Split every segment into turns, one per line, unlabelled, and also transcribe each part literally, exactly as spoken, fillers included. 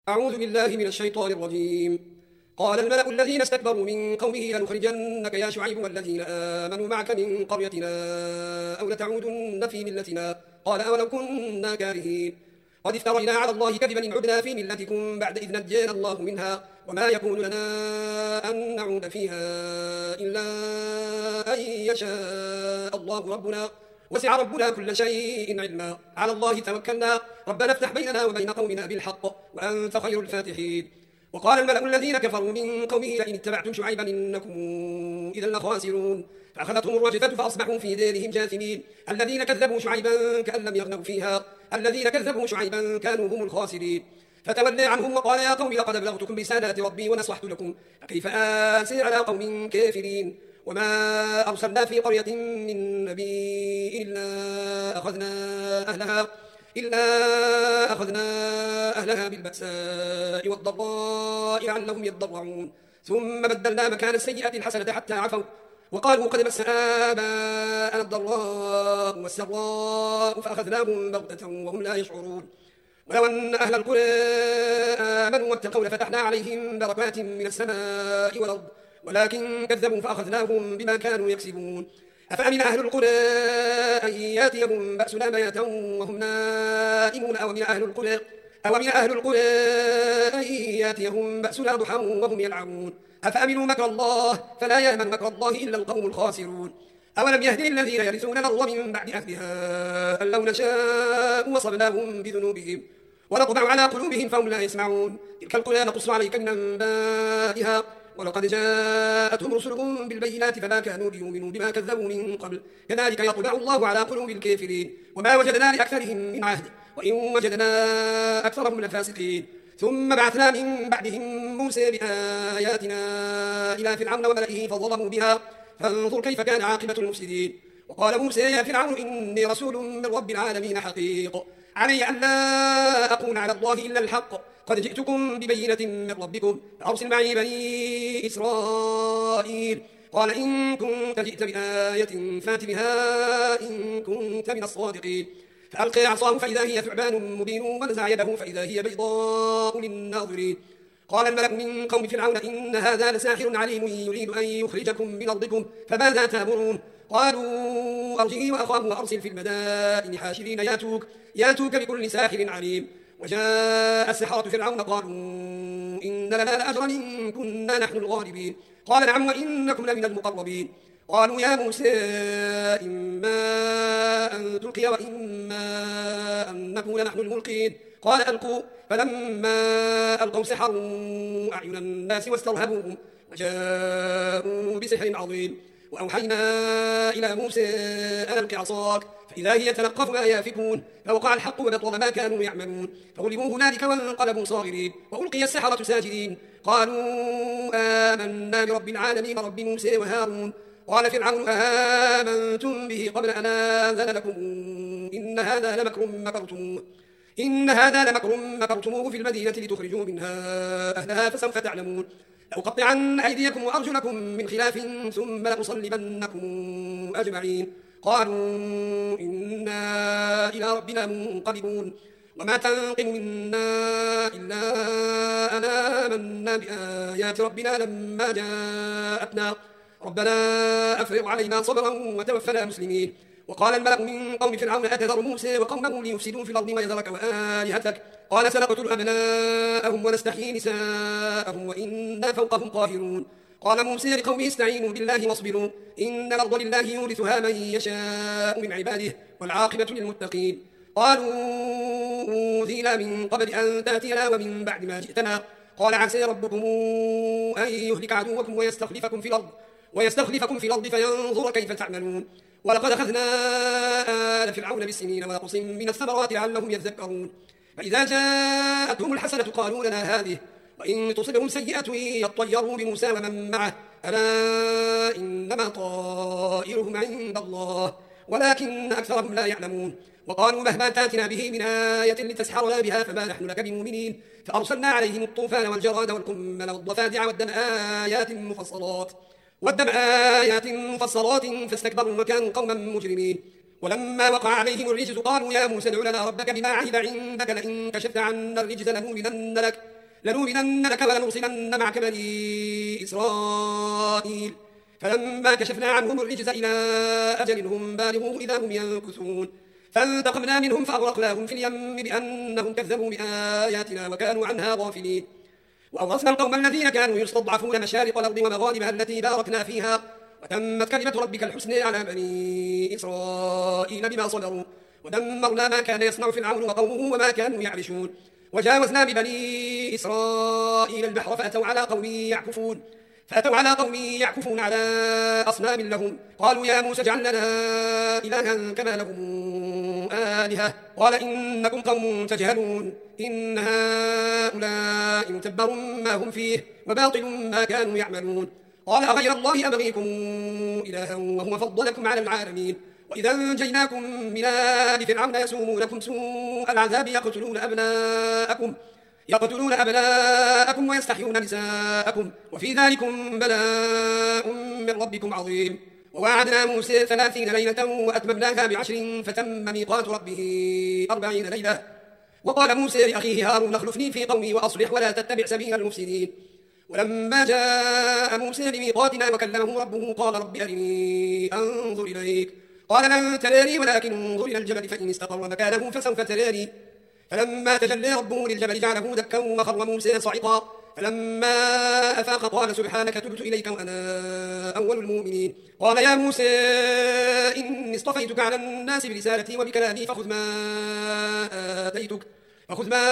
أعوذ بالله من الشيطان الرجيم. قال الملأ الذين استكبروا من قومه لنخرجنك يا شعيب والذين آمنوا معك من قريتنا أو لتعودن في ملتنا قال أولو كنا كارهين قد افترينا على الله كذبا إن عدنا في ملتكم بعد إذ نجانا الله منها وما يكون لنا أن نعود فيها إلا أن يشاء الله ربنا وسع ربنا كل شيء علما على الله توكلنا ربنا افتح بيننا وبين قومنا بالحق وأنت خير الفاتحين. وقال الملأ الذين كفروا من قومه لئن اتبعتم شعيبا إنكم إذا لخاسرون فأخذتهم الرجفة فأصبحوا في دارهم جاثمين. الذين كذبوا شعيبا كأن لم يغنوا فيها الذين كذبوا شعيبا كانوا هم الخاسرين. فتولى عنهم وقال يا قوم لقد أبلغتكم رسالات ربي ونصحت لكم فكيف آسي على قوم كافرين. وما أرسلنا في قرية من نبي إلا أخذنا أهلها إلا أخذنا أهلها بالبأساء والضراء لعلهم يضرعون ثم بدلنا مكان السيئة الحسنة حتى عفوا وقالوا قد مس آباءنا الضراء والسراء فأخذناهم بغتة وهم لا يشعرون. ولو أن أهل القرى آمنوا واتقوا لفتحنا عليهم بركات من السماء والأرض ولكن كذبوا فأخذناهم بما كانوا يكسبون. أفأمن أهل القرى أن ياتيهم بأسنا بياتا وهم نائمون أو من أهل القرى أو من أهل القرى أن ياتيهم بأسنا ضحى وهم يلعبون. أفأمنوا مكر الله فلا يأمن مكر الله إلا القوم الخاسرون. أولم يهد الذين يرثون الأرض من بعد أهلها أن لو نشاء وصلناهم بذنوبهم ونطبع على قلوبهم فهم لا يسمعون. تلك القرى نقص عليك من أنبائها ولقد جاءتهم رسلهم بالبينات فما كانوا ليؤمنوا بما كذبوا من قبل كذلك يطبع الله على قلوب الكافرين. وما وجدنا لأكثرهم من عهد وإن وجدنا أكثرهم لفاسقين. ثم بعثنا من بعدهم موسى بآياتنا إلى فرعون وملئه فظلموا بها فانظر كيف كان عاقبة المفسدين. وقال موسى يا فرعون إني رسول من رب العالمين حقيق علي أن لا أقول على الله إلا الحق قد جئتكم ببينة من ربكم فأرسل معي بني إسرائيل. قال إن كنت جئت بآية فات بها إن كنت من الصادقين. فألقى عصاه فإذا هي ثعبان مبين ونزع يده فإذا هي بيضاء للناظرين. قال الملأ من قوم فرعون إن هذا لساحر عليم يريد أن يخرجكم من أرضكم فماذا تأمرون. قالوا أرجه وأخاه وأرسل في المدائن حاشرين ياتوك, ياتوك بكل ساحر عليم. وجاء السحرة فرعون قالوا إن لنا لأجرا إن كنا نحن الغالبين. قال نعم وإنكم لمن المقربين. قالوا يا موسى إما أن تلقي وإما أن نكون نحن الملقين. قال ألقوا فلما ألقوا سحروا أعين الناس واسترهبوهم وجاءوا بسحر عظيم. وأوحينا إلى موسى أن ألق عصاك فإذا هي تلقف ما يافكون فوقع الحق وبطل ما كانوا يعملون فغلبوا هنالك وانقلبوا صاغرين وألقي السحرة ساجدين. قالوا آمنا برب العالمين رب موسى وهارون. قال فرعون آمنتم به قبل أن آذن لكم إن هذا لمكر مكرتموه إن هذا لمكر مكرتموه في المدينة لتخرجوا منها أهلها فسوف تعلمون. لأقطعن أيديكم وأرجلكم من خلاف ثم لأصلبنكم أجمعين. قالوا إنا إلى ربنا منقلبون. وما تنقم منا إلا أن آمنا بآيات ربنا لما جاءتنا ربنا أفرغ علينا صبرا وتوفنا مسلمين. وقال الملأ من قوم فرعون أتذر موسى وقومه ليفسدوا في الأرض ويذرك وآلهتك قال سنقتل أبناءهم ونستحيي نساءهم وإنا فوقهم قاهرون. قال موسى لقومه استعينوا بالله واصبروا إن الأرض لله يورثها من يشاء من عباده والعاقبة للمتقين. قالوا أوذينا من قبل أن تأتينا ومن بعد ما جئتنا قال عسى ربكم أن يهلك عدوكم ويستخلفكم في الأرض ويستخلفكم في الأرض فينظر كيف تعملون. ولقد أخذنا آل فرعون بالسنين ونقص من الثمرات لعلهم يذكرون. فإذا جاءتهم الحسنة قالوا لنا هذه وإن تصبهم سيئة يطيروا بموسى ومن معه ألا إنما طائرهم عند الله ولكن أكثرهم لا يعلمون. وقالوا مهما تاتنا به من آية لتسحرنا بها فما نحن لك بمؤمنين. فأرسلنا عليهم الطوفان والجراد والقمل والضفادع والدم آيات مفصلات والدم آيات مفصلات فاستكبروا وكانوا قوما مجرمين. ولما وقع عليهم الرجز قالوا يا موسى ادع لنا ربك بما عهد عندك لئن كشفت عنا الرجز لنؤمنن لك لنؤمنن لك ولنرسلن معك بني إسرائيل فلما كشفنا عنهم الرجز إلى أجل هم بالغوه إذا هم ينكثون فانتقمنا منهم فأغرقناهم في اليم بأنهم كذبوا بآياتنا وكانوا عنها غافلين وأورثنا القوم الذين كانوا يستضعفون مشارق الأرض ومغاربها التي باركنا فيها وتمت كلمة ربك الحسنى على بني إسرائيل بما صبروا ودمرنا ما كان يصنع فرعون وقومه وما كانوا يعرشون وجاوزنا ببني إسرائيل البحر فأتوا على قوم يعكفون فأتوا على قوم يعكفون على أصنام لهم قالوا يا موسى اجعل لنا إلها كما لهم آلهة قال إنكم قوم تجهلون إن هؤلاء متبر ما هم فيه وباطل ما كانوا يعملون قال أغير الله أبغيكم إلها وهو فضلكم على العالمين وإذا أنجيناكم من آل فرعون يسومونكم سوء العذاب يقتلون أبناءكم يقتلون أبناءكم ويستحيون نساءكم وفي ذلكم بلاء من ربكم عظيم ووعدنا موسى ثلاثين ليلة وأتممناها بعشر فتم ميقات ربه أربعين ليلة وقال موسى لأخيه هارون اخلفني في قومي وأصلح ولا تتبع سبيل المفسدين ولما جاء موسى لميقاتنا وكلمه ربه قال رب أرني أنظر إليك قال لن تراني ولكن انظر إلى الجبل فإن استقر مكانه فسوف تراني فلما تجلى ربه للجبل جعله دكا وخر موسى صعقا فلما أفاق قال سبحانك تبت إليك وأنا أول المؤمنين قال يا موسى إني اصطفيتك على الناس برسالتي وبكلامي فخذ ما آتيتك فخذ ما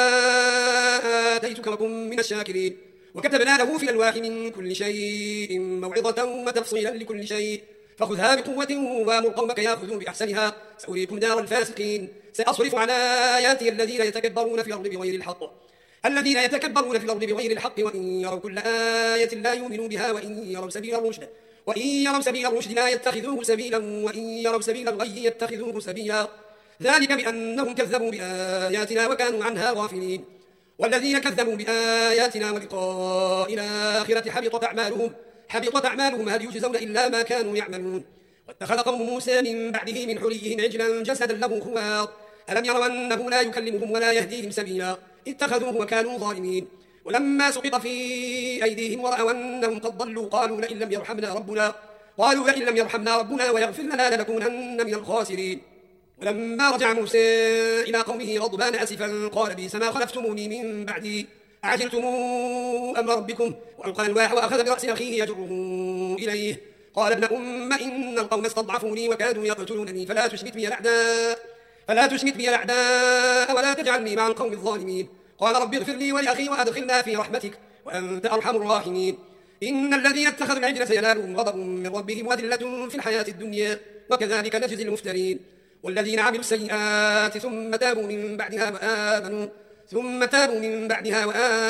آتيتك وكن من الشاكرين وكتبنا له في الألواح من كل شيء موعظة وتفصيلا لكل شيء فخذها بقوة وامر قومك يأخذوا بأحسنها سأريكم دار الفاسقين سأصرف عن آياتي الذين يتكبرون في الأرض بغير الحق الذين يتكبرون في الأرض بغير الحق وإن يروا كل آية لا يؤمنوا بها وإن يروا سبيل الرشد وإن يروا سبيل الرشد لا يتخذوه سبيلا وإن يروا سبيل الغي يتخذوه سبيلا ذلك بأنهم كذبوا بآياتنا وكانوا عنها غافلين والذين كذبوا بآياتنا ولقاء الآخرة حبطت أعمالهم حبطت أعمالهم هل يجزون إلا ما كانوا يعملون واتخذ قوم موسى من بعده من حليهم عجلا جسدا له خوار ألم يروا أنه لا يكلمهم ولا يهديهم سبيلا اتخذوه وكانوا ظالمين ولما سقط في أيديهم ورأوا أنهم قد ضلوا قالوا لئن لم يرحمنا ربنا قالوا لئن لم يرحمنا ربنا ويغفر لنا لنكونن من الخاسرين ولما رجع موسى إلى قومه غضبان أسفا قال بئس ما خلفتموني من بعدي أعجلتم أمر ربكم وألقى الألواح وأخذ برأس أخيه يجره إليه قال ابن أم إن القوم استضعفوني وكادوا يقتلونني فلا تشمت بي الأعداء فلا تشمت بي الأعداء ولا تجعلني مع القوم الظالمين قال رب اغفر لي ولأخي وأدخلنا في رحمتك وأنت أرحم الراحمين إن الذين اتخذوا العجل سينالهم غضب من ربهم وذلة في الحياة الدنيا وكذلك نجزي المفترين والذين عملوا السيئات ثم تابوا من بعدها وآمنوا ثم تابوا من بعدها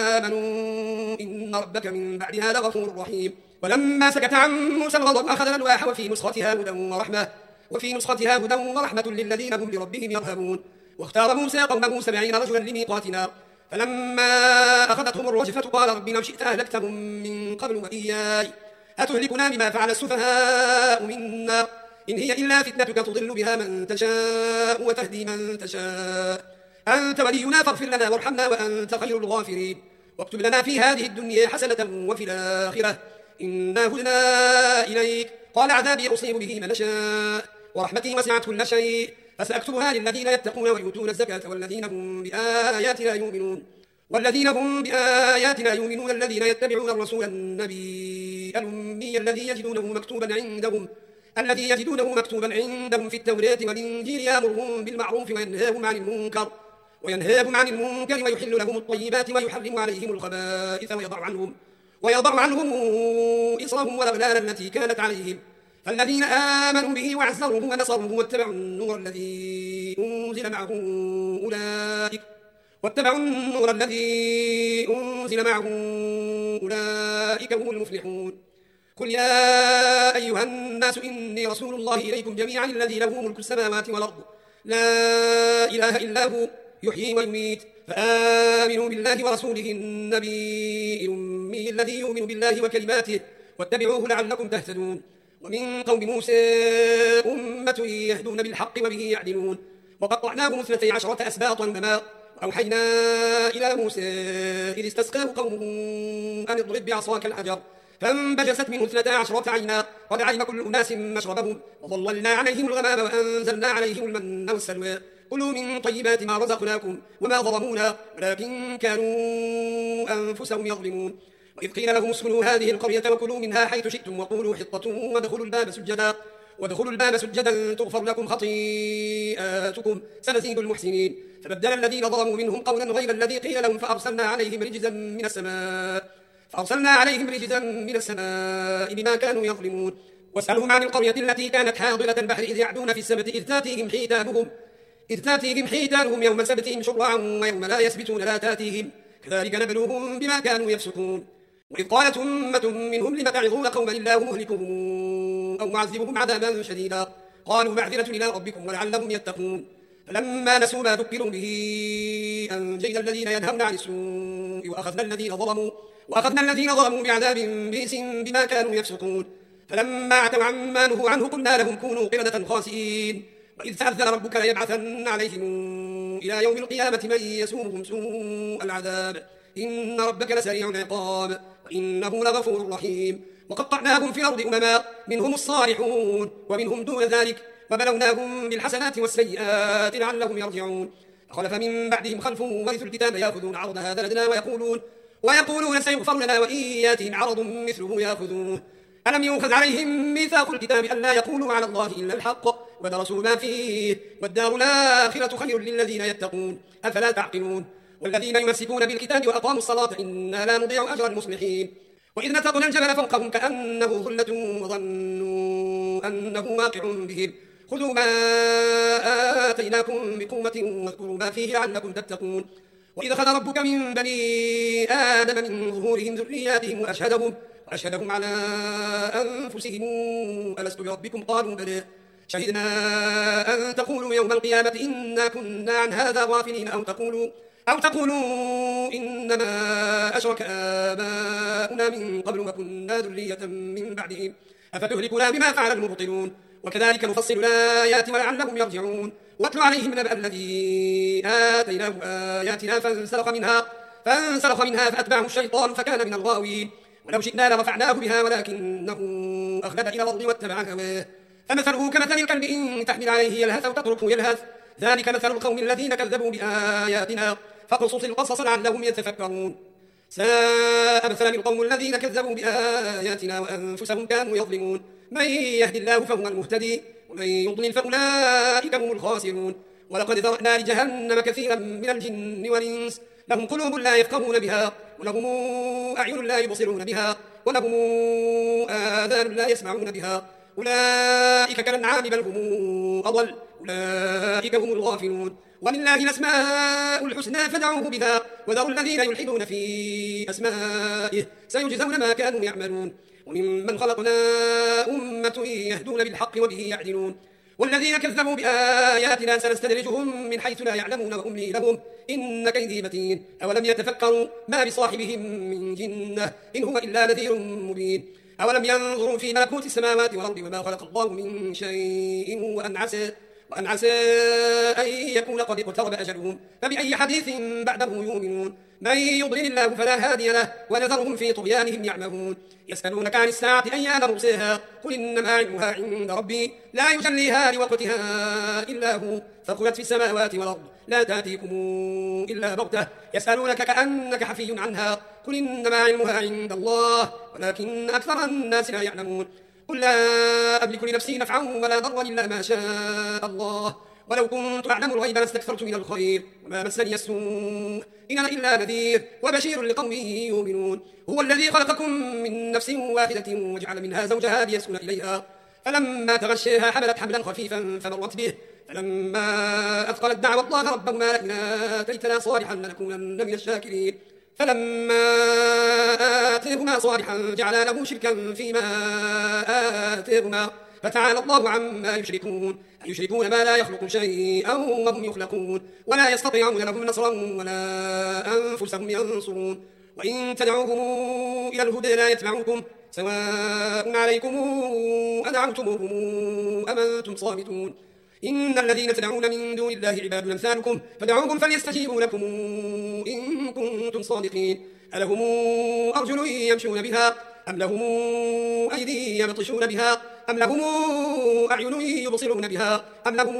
وآمنوا إن ربك من بعدها لغفور رحيم ولما سكت عن موسى الغضب أخذ الألواح وفي نسختها هدى ورحمة وفي نسختها هدى ورحمة للذين هم لربهم يرهبون واختار موسى قومه سبعين رجلا لميقاتنا فلما أخذتهم الرجفة قال رب لو شئت أهلكتهم من قبل وإياي أتهلكنا بما فعل السفهاء منا إن هي إلا فتنتك تضل بها من تشاء وتهدي من تشاء أنت ولينا فاغفر لنا وارحمنا وأنت خير الغافرين واكتب لنا في هذه الدنيا حسنة وفي الآخرة إنا هدنا إليك قال عذابي أصيب به من شاء ورحمتي وسعت كل شيء فسأكتبها للذين يتقون ويؤتون الزكاة والذين هم بآياتنا يؤمنون والذين هم بآياتنا يؤمنون الذين يتبعون الرسول النبي الأمي الذي يجدونه مكتوبا عندهم الذي يجدونه مكتوبا عندهم في التوراة والإنجيل يأمرهم بالمعروف وينهاهم عن المنكر وينهاهم عن المنكر ويحل لهم الطيبات ويحرم عليهم الخبائث ويضع عنهم ويضع عنهم إصرهم والأغلال التي كانت عليهم فالذين آمنوا به وعزروه ونصروه واتبعوا النور الذي أنزل معه أولئك واتبعوا النور الذي أنزل معه أولئك هم المفلحون قل يا أيها الناس إني رسول الله إليكم جميعا الذي له ملك السماوات والأرض لا إله إلا هو يحيي ويميت فآمنوا بالله ورسوله النبي الأمي الذي يؤمن بالله وكلماته واتبعوه لعلكم تهتدون ومن قوم موسى أمة يهدون بالحق وبه يعدلون وقطعناهم اثنتي عشرة أسباطا أمما أوحينا إلى موسى إذ استسقاه قومه أن اضرب بعصاك الحجر فانبجست منه اثنتا عشرة عينا قد علم كل أناس مشربهم وظللنا عليهم الغمام وأنزلنا عليهم المن والسلوى كلوا من طيبات ما رزقناكم وما ظلمونا ولكن كانوا أنفسهم يظلمون وإذ قيل لهم اسكنوا هذه القرية وكلوا منها حيث شئتم وقولوا حطة وادخلوا الباب سجدا وادخلوا الباب سجدا تغفر لكم خطيئاتكم سنزيد المحسنين فبدل الذين ظلموا منهم قولا غير الذي قيل لهم فأرسلنا عليهم رجزا من السماء فأرسلنا عليهم رجزا من السماء بما كانوا يظلمون واسألهم عن القرية التي كانت حاضرة البحر إذ يعدون في السبت إذ تاتيهم حيتانهم إذ تاتيهم حيتانهم يوم سبتهم شرعا ويوم لا يسبتون لا تاتيهم كذلك نبلوهم بما كانوا يفسقون وإذ قالت أمة منهم لم تعظون قوما الله مهلكهم أو معذبهم عذابا شديدا قالوا معذرة إلى ربكم ولعلهم يتقون فلما نسوا ما ذكروا به أنجينا الذين ينهون عن السوء وأخذنا الذين ظلموا وأخذنا الذين ظلموا بعذاب بئس بما كانوا يفسقون فلما عتوا عما نهوا عنه قلنا لهم كونوا قردة خاسئين وإذ تأذن ربك ليبعثن عليهم إلى يوم القيامة من يسومهم سوء العذاب إن ربك لسريع العقاب وإنه لغفور رحيم وقطعناهم في الأرض أمما منهم الصالحون ومنهم دون ذلك وبلوناهم بالحسنات والسيئات لعلهم يرجعون فخلف من بعدهم خلف ورثوا الكتاب يأخذون عرض هذا الأدنى ويقولون ويقولون سيغفر لنا وإن ياتهم عرض مثله يأخذوه ألم يؤخذ عليهم ميثاق الكتاب ألا يقولوا على الله إلا الحق ودرسوا ما فيه والدار الآخرة خير للذين يتقون أفلا تعقلون والذين يمسكون بالكتاب وأقاموا الصلاة إنا لا نضيع أجر المصلحين وإذ نتقنا الجبل فوقهم كأنه ظلة وظنوا أنه واقع بهم خذوا ما آتيناكم بقوة واذكروا ما فيه لعلكم تتقون وإذ أخذ ربك من بني آدم من ظهورهم ذرياتهم وأشهدهم وأشهدهم على أنفسهم ألست بربكم قالوا بلى شهدنا أن تقولوا يوم القيامة إنا كنا عن هذا غافلين أو تقولوا أو تقولوا إنما أشرك آباؤنا من قبل وكنا ذرية من بعدهم أفتهلكنا بما فعل المبطلون وكذلك نفصل الآيات ولعلهم يرجعون واتل عليهم نبأ الذي آتيناه آياتنا فانسلخ منها فانسلخ منها فأتبعه الشيطان فكان من الغاوين ولو شئنا لرفعناه بها ولكنه أخلد إلى الأرض واتبع هواه فمثله كمثل الكلب إن تحمل عليه يلهث أو تتركه يلهث ذلك مثل القوم الذين كذبوا بآياتنا فاقصص القصص لعلهم يتفكرون ساء مثلا القوم الذين كذبوا بآياتنا وأنفسهم كانوا يظلمون من يهد الله فهو المهتدي ومن يضلل فأولئك هم الخاسرون ولقد ذرأنا لجهنم كثيرا من الجن والإنس لهم قلوب لا يفقهون بها ولهم أعين لا يبصرون بها ولهم آذان لا يسمعون بها أولئك كالأنعام بل هم أضل أولئك هم الغافلون ولله الأسماء الحسنى فادعوه بها وذروا الذين يلحدون في أسمائه سيجزون ما كانوا يعملون وممن خلقنا أمة يهدون بالحق وبه يعدلون والذين كذبوا بآياتنا سنستدرجهم من حيث لا يعلمون وأملي لهم إن كيدي متين أولم يتفكروا ما بصاحبهم من جنة إن هو إلا نذير مبين أولم ينظروا في ملكوت السماوات والأرض وما خلق الله من شيء وأن عسى وأن عسى أن يكون قد اقترب أجلهم فبأي حديث بعده يؤمنون من يضلل الله فلا هادي له ونذرهم في طغيانهم يعمهون يسألونك عن الساعة أيان مرساها قل إنما علمها عند ربي لا يجليها لوقتها إلا هو ثقلت في السماوات والأرض لا تأتيكم إلا بغتة يسألونك كأنك حفي عنها قل إنما علمها عند الله ولكن أكثر الناس لا يعلمون قل لا أملك لنفسي نفعا ولا ضرا إلا ما شاء الله ولو كنت أعلم الغيب لاستكثرت من الخير وما مسني السوء إن أنا إلا نذير وبشير لقوم يؤمنون هو الذي خلقكم من نفس واحدة وجعل منها زوجها ليسكن إليها فلما تغشيها حملت حملا خفيفا فمرت به فلما أثقلت دعوى الله ربهما لئن آتيتنا صالحا لنكونن من الشاكرين فلما آتيهما صالحا جعلا له شركا فيما آتيهما فتعالى الله عما يشركون يشركون ما لا يخلق شيئا وهم يخلقون ولا يستطيعون لهم نصرا ولا أنفسهم ينصرون وإن تدعوهم إلى الهدى لا يتبعوكم سواء عليكم أدعوتموهم أم أنتم صامتون إن الذين تدعون من دون الله عباد أمثالكم فدعوهم فليستجيبوا لكم إن كنتم صادقين. ألهم أرجل يمشون بها أم لهم أيدي يبطشون بها أم لهم أعين يبصرون بها أم لهم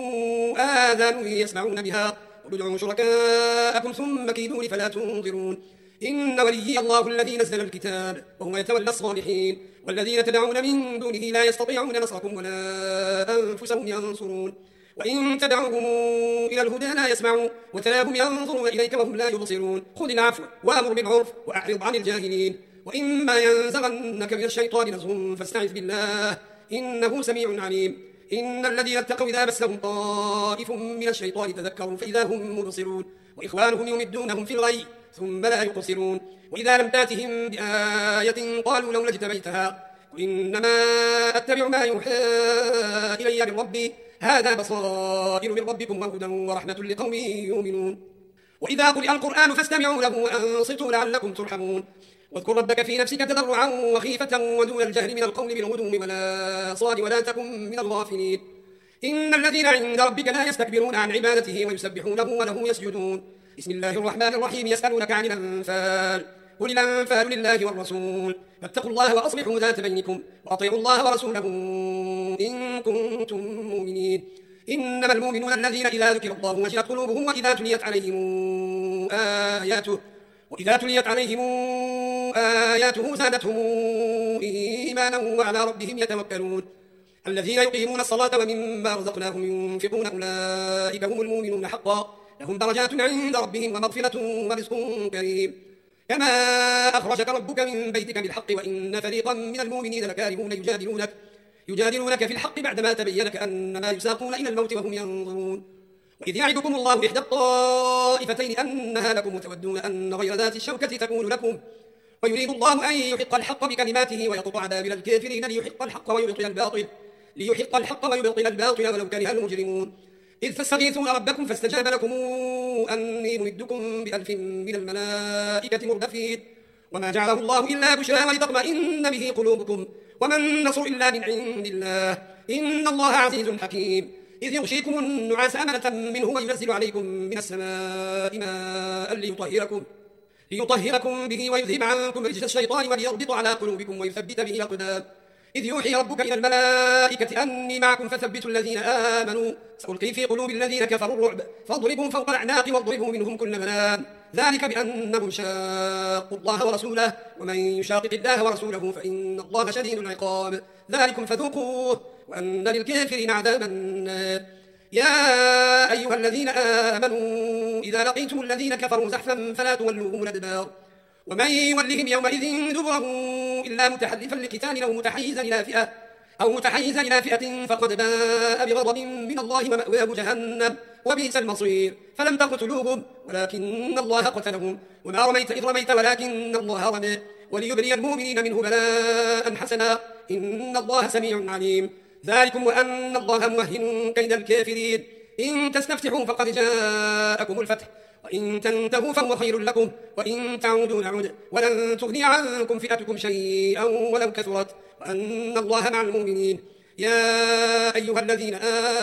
آذان يسمعون بها قل ادعوا شركاءكم ثم كيدون فلا تنظرون. إن وليي الله الذي نزل الكتاب وهو يتولى الصالحين والذين تدعون من دونه لا يستطيعون نصركم ولا أنفسهم ينصرون. وإن تدعوهم إلى الهدى لا يسمعوا وتراهم ينظرون إليك وهم لا يبصرون. خذ العفو وأمر بالعرف وأعرض عن الجاهلين. وإما ينزغنك من الشيطان نزغ فاستعذ بالله إنه سميع عليم. إن الذين اتقوا إذا مسهم طائف من الشيطان تذكروا فإذا هم مبصرون وإخوانهم يمدونهم في الغي ثم لا يقصرون. وإذا لم تاتهم بآية قالوا لولا اجتبيتها قل إنما أتبع ما يوحى إلي من ربي هذا بصائر من ربكم وهدى ورحمة لقوم يؤمنون. وإذا قرئ القرآن فاستمعوا له وأنصتوا لعلكم ترحمون. واذكر ربك في نفسك تضرعا وخيفة ودون الجهر من القول بالغدو ولا صال ولا تكن من الغافلين. إن الذين عند ربك لا يستكبرون عن عبادته ويسبحونه وله يسجدون. بسم الله الرحمن الرحيم. يسألونك عن الأنفال قل الأنفال لله والرسول فاتقوا الله وأصلحوا ذات بينكم وأطيعوا الله ورسوله إن كنتم مؤمنين. إنما المؤمنون الذين إذا ذكر الله وجلت قلوبهم وإذا تليت عليهم آياته وإذا تليت عليهم آياته زادتهم إيمانا وعلى ربهم يتوكلون. الذين يقيمون الصلاة ومما رزقناهم ينفقون أولئك هم المؤمنون حقا لهم درجات عند ربهم ومغفرة ورزق كريم. كما أخرجك ربك من بيتك بالحق وإن فريقا من المؤمنين لكارهون يجادلونك يجادلونك في الحق بعدما تبين كأنما يساقون إلى الموت وهم ينظرون. وإذ يعدكم الله إحدى الطائفتين أنها لكم وتودون أن غير ذات الشوكة تكون لكم ويريد الله أن يحق الحق بكلماته ويقطع دابر الكافرين ليحق الحق ويبطل الباطل ليحق الحق ويبطل الباطل ولو كره المجرمون. إذ تستغيثون ربكم فاستجاب لكم أني ممدكم بألف من الملائكة مردفين وما جعله الله إلا بشرى ولتطمئن به قلوبكم وما النصر إلا من عند الله إن الله عزيز حكيم. إذ يغشيكم النعاس أمنة منه وينزل عليكم من السماء ماء ليطهركم ليطهركم به ويذهب عنكم رجس الشيطان وليربط على قلوبكم ويثبت به الأقدام. إذ يوحي ربك إلى الملائكة أني معكم فثبتوا الذين آمنوا سألقي في قلوب الذين كفروا الرعب فاضربوا فوق الأعناق واضربوا منهم كل بنان ذلك بأنهم شاقوا الله ورسوله ومن يشاقق الله ورسوله فإن الله شديد العقاب. ذلكم فذوقوه وأن للكافرين عذاب النار. يا أيها الذين آمنوا إذا لقيتم الذين كفروا زحفا فلا تولوهم الأدبار ومن يولهم يومئذ دبره إلا متحرفا لقتال أو متحيزا إلى فئة أو متحيزا إلى فئة فقد باء بغضب من الله ومأواه جهنم وبئس المصير. فلم تقتلوهم ولكن الله قتلهم وما رميت إذ رميت ولكن الله رمى وليبلي المؤمنين منه بلاء حسنا إن الله سميع عليم. ذلكم وأن الله موهن كيد الكافرين. إن تستفتحوا فقد جاءكم الفتح وإن تنتهوا فهو خير لكم وإن تعودوا نعود ولن تغني عنكم فئتكم شيئا ولو كثرت وأن الله مع المؤمنين. يا أيها الذين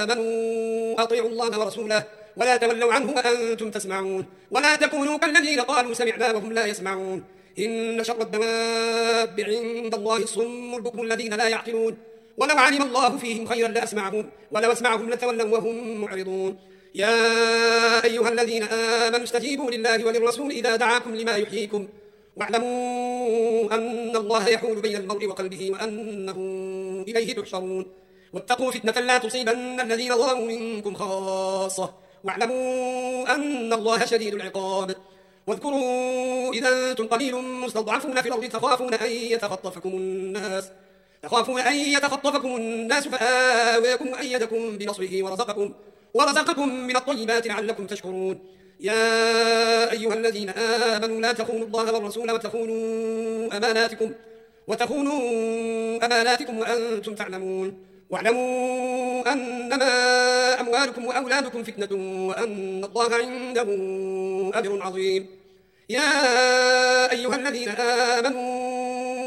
آمنوا أطيعوا الله ورسوله ولا تولوا عنه وأنتم تسمعون ولا تكونوا كالذين قالوا سمعنا وهم لا يسمعون. إن شر الدواب عند الله الصم البكم الذين لا يعقلون ولو علم الله فيهم خيرا لأسمعهم ولو أسمعهم لتولوا وهم معرضون. يا أيها الذين آمنوا استجيبوا لله وللرسول إذا دعاكم لما يحييكم واعلموا أن الله يحول بين المرء وقلبه وأنه إليه تحشرون. واتقوا فتنة لا تصيبن الذين ظلموا منكم خاصة واعلموا أن الله شديد العقاب. واذكروا إذا أنتم قليل مستضعفون في الأرض تخافون أن يتخطفكم الناس تخافون أن يتخطفكم الناس فآواكم وأيدكم بنصره ورزقكم ورزقكم من الطيبات لعلكم تشكرون. يا أيها الذين آمنوا لا تخونوا الله والرسول وتخونوا أماناتكم وتخونوا أماناتكم وأنتم تعلمون واعلموا أنما أموالكم وأولادكم فتنة وأن الله عنده أجر عظيم. يا أيها الذين آمنوا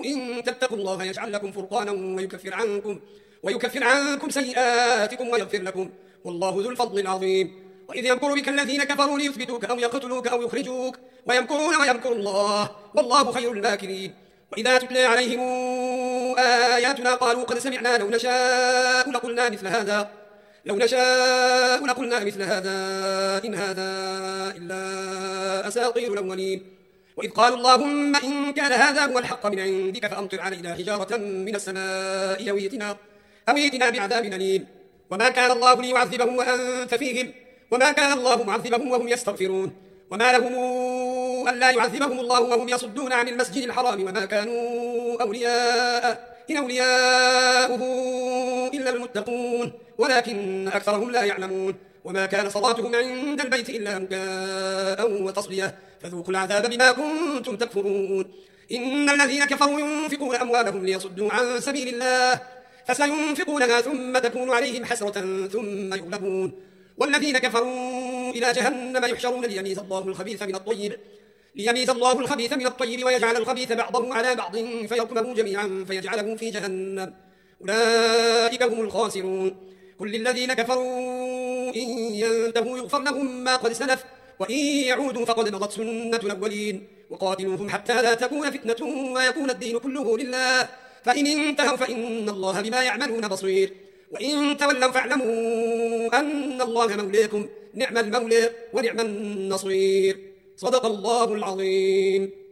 إن تتقوا الله يجعل لكم فرقانا ويكفر عنكم ويكفر عنكم سيئاتكم ويغفر لكم والله ذو الفضل العظيم. وإذ يمكر بك الذين كفروا ليثبتوك أو يقتلوك أو يخرجوك ويمكرون ويمكر الله والله خير الماكرين. وإذا تتلى عليهم آياتنا قالوا قد سمعنا لو نشاء لقلنا مثل هذا لو نشاء لقلنا مثل هذا إن هذا إلا أساطير الأولين. وإذ قالوا اللهم إن كان هذا هو الحق من عندك فأمطر علينا حجارة من السماء أو ائتنا أو ائتنا بعذاب أليم. وما كان الله ليعذبهم وأنت فيهم وما كان الله معذبهم وهم يستغفرون. وما لهم ألا يعذبهم الله وهم يصدون عن المسجد الحرام وما كانوا أولياء إن أولياؤه إلا المتقون ولكن أكثرهم لا يعلمون. وما كان صلاتهم عند البيت إلا مكاء وتصدية فذوقوا العذاب بما كنتم تكفرون. إن الذين كفروا ينفقون أموالهم ليصدوا عن سبيل الله فسينفقونها ثم تكون عليهم حسرة ثم يغلبون. والذين كفروا إلى جهنم يحشرون ليميز الله الخبيث من الطيب ليميز الله الخبيث من الطيب ويجعل الخبيث بعضه على بعض فيركمه جميعا فيجعله في جهنم أولئك هم الخاسرون. قل للذين كفروا إن ينتهوا يغفر لهم ما قد سلف وإن يعودوا فقد مضت سنة الأولين. وقاتلوهم حتى لا تكون فتنة ويكون الدين كله لله فإن انتهوا فإن الله بما يعملون بصير. وإن تولوا فاعلموا أن الله مولاكم نعم المولى ونعم النصير. صدق الله العظيم.